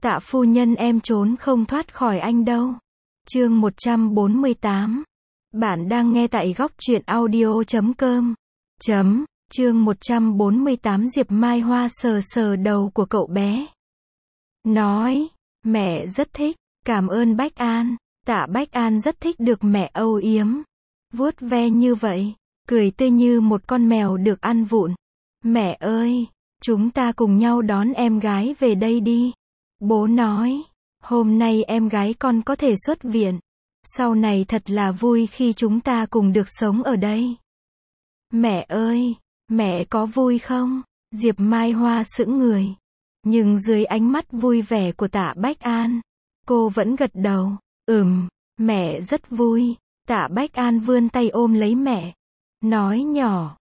Tạ phu nhân em trốn không thoát khỏi anh đâu. Chương 148. Bạn đang nghe tại góc truyện audio.com. Chương 148. Diệp Mai Hoa sờ sờ đầu của cậu bé. Nói, mẹ rất thích, cảm ơn Bách An. Tạ Bách An rất thích được mẹ âu yếm, vuốt ve như vậy, cười tươi như một con mèo được ăn vụn. Mẹ ơi, chúng ta cùng nhau đón em gái về đây đi. Bố nói, hôm nay em gái con có thể xuất viện. Sau này thật là vui khi chúng ta cùng được sống ở đây. Mẹ ơi, mẹ có vui không? Diệp Mai Hoa sững người. Nhưng dưới ánh mắt vui vẻ của Tạ Bách An, cô vẫn gật đầu. Mẹ rất vui. Tạ Bách An vươn tay ôm lấy mẹ. Nói nhỏ,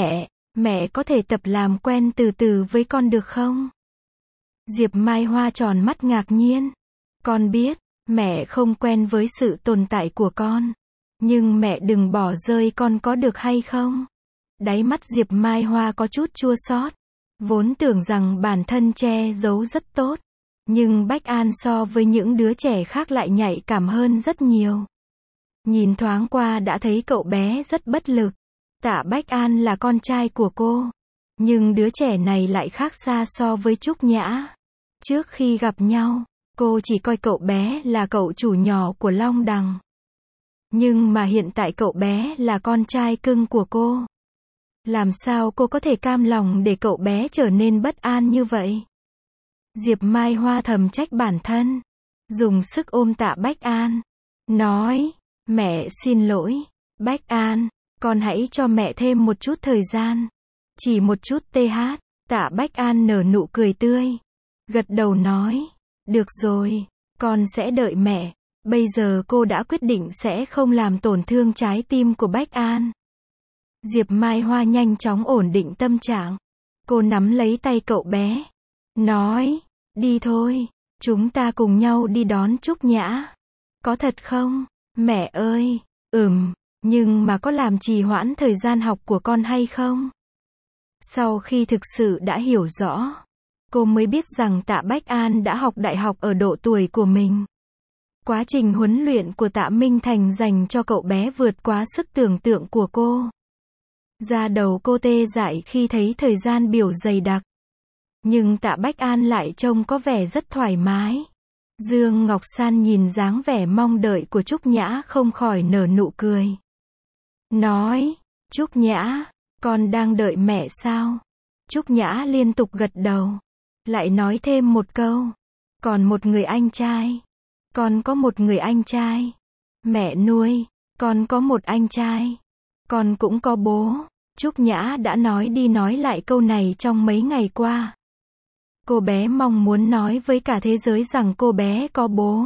mẹ có thể tập làm quen từ từ với con được không? Diệp Mai Hoa tròn mắt ngạc nhiên. Con biết, mẹ không quen với sự tồn tại của con. Nhưng mẹ đừng bỏ rơi con có được hay không? Đáy mắt Diệp Mai Hoa có chút chua xót. Vốn tưởng rằng bản thân che giấu rất tốt. Nhưng Bách An so với những đứa trẻ khác lại nhạy cảm hơn rất nhiều. Nhìn thoáng qua đã thấy cậu bé rất bất lực. Tạ Bách An là con trai của cô. Nhưng đứa trẻ này lại khác xa so với Trúc Nhã. Trước khi gặp nhau, cô chỉ coi cậu bé là cậu chủ nhỏ của Long Đằng. Nhưng mà hiện tại cậu bé là con trai cưng của cô. Làm sao cô có thể cam lòng để cậu bé trở nên bất an như vậy? Diệp Mai Hoa thầm trách bản thân. Dùng sức ôm Tạ Bách An. Nói, mẹ xin lỗi. Bách An, con hãy cho mẹ thêm một chút thời gian. Chỉ một chút TH. Tạ Bách An nở nụ cười tươi. Gật đầu nói, được rồi, con sẽ đợi mẹ. Bây giờ cô đã quyết định sẽ không làm tổn thương trái tim của Bách An. Diệp Mai Hoa nhanh chóng ổn định tâm trạng. Cô nắm lấy tay cậu bé. Nói, đi thôi, chúng ta cùng nhau đi đón Trúc Nhã. Có thật không? Mẹ ơi, nhưng mà có làm trì hoãn thời gian học của con hay không? Sau khi thực sự đã hiểu rõ, cô mới biết rằng Tạ Bách An đã học đại học ở độ tuổi của mình. Quá trình huấn luyện của Tạ Minh Thành dành cho cậu bé vượt quá sức tưởng tượng của cô. Da đầu cô tê dại khi thấy thời gian biểu dày đặc. Nhưng Tạ Bách An lại trông có vẻ rất thoải mái. Dương Ngọc San nhìn dáng vẻ mong đợi của Trúc Nhã không khỏi nở nụ cười. Nói, Trúc Nhã, con đang đợi mẹ sao? Trúc Nhã liên tục gật đầu. Lại nói thêm một câu. Còn một người anh trai. Con có một người anh trai. Mẹ nuôi, con có một anh trai. Con cũng có bố. Trúc Nhã đã nói đi nói lại câu này trong mấy ngày qua. Cô bé mong muốn nói với cả thế giới rằng cô bé có bố.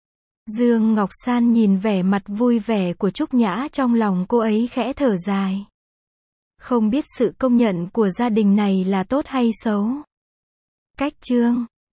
Dương Ngọc San nhìn vẻ mặt vui vẻ của Trúc Nhã, trong lòng cô ấy khẽ thở dài. Không biết sự công nhận của gia đình này là tốt hay xấu. Cách chương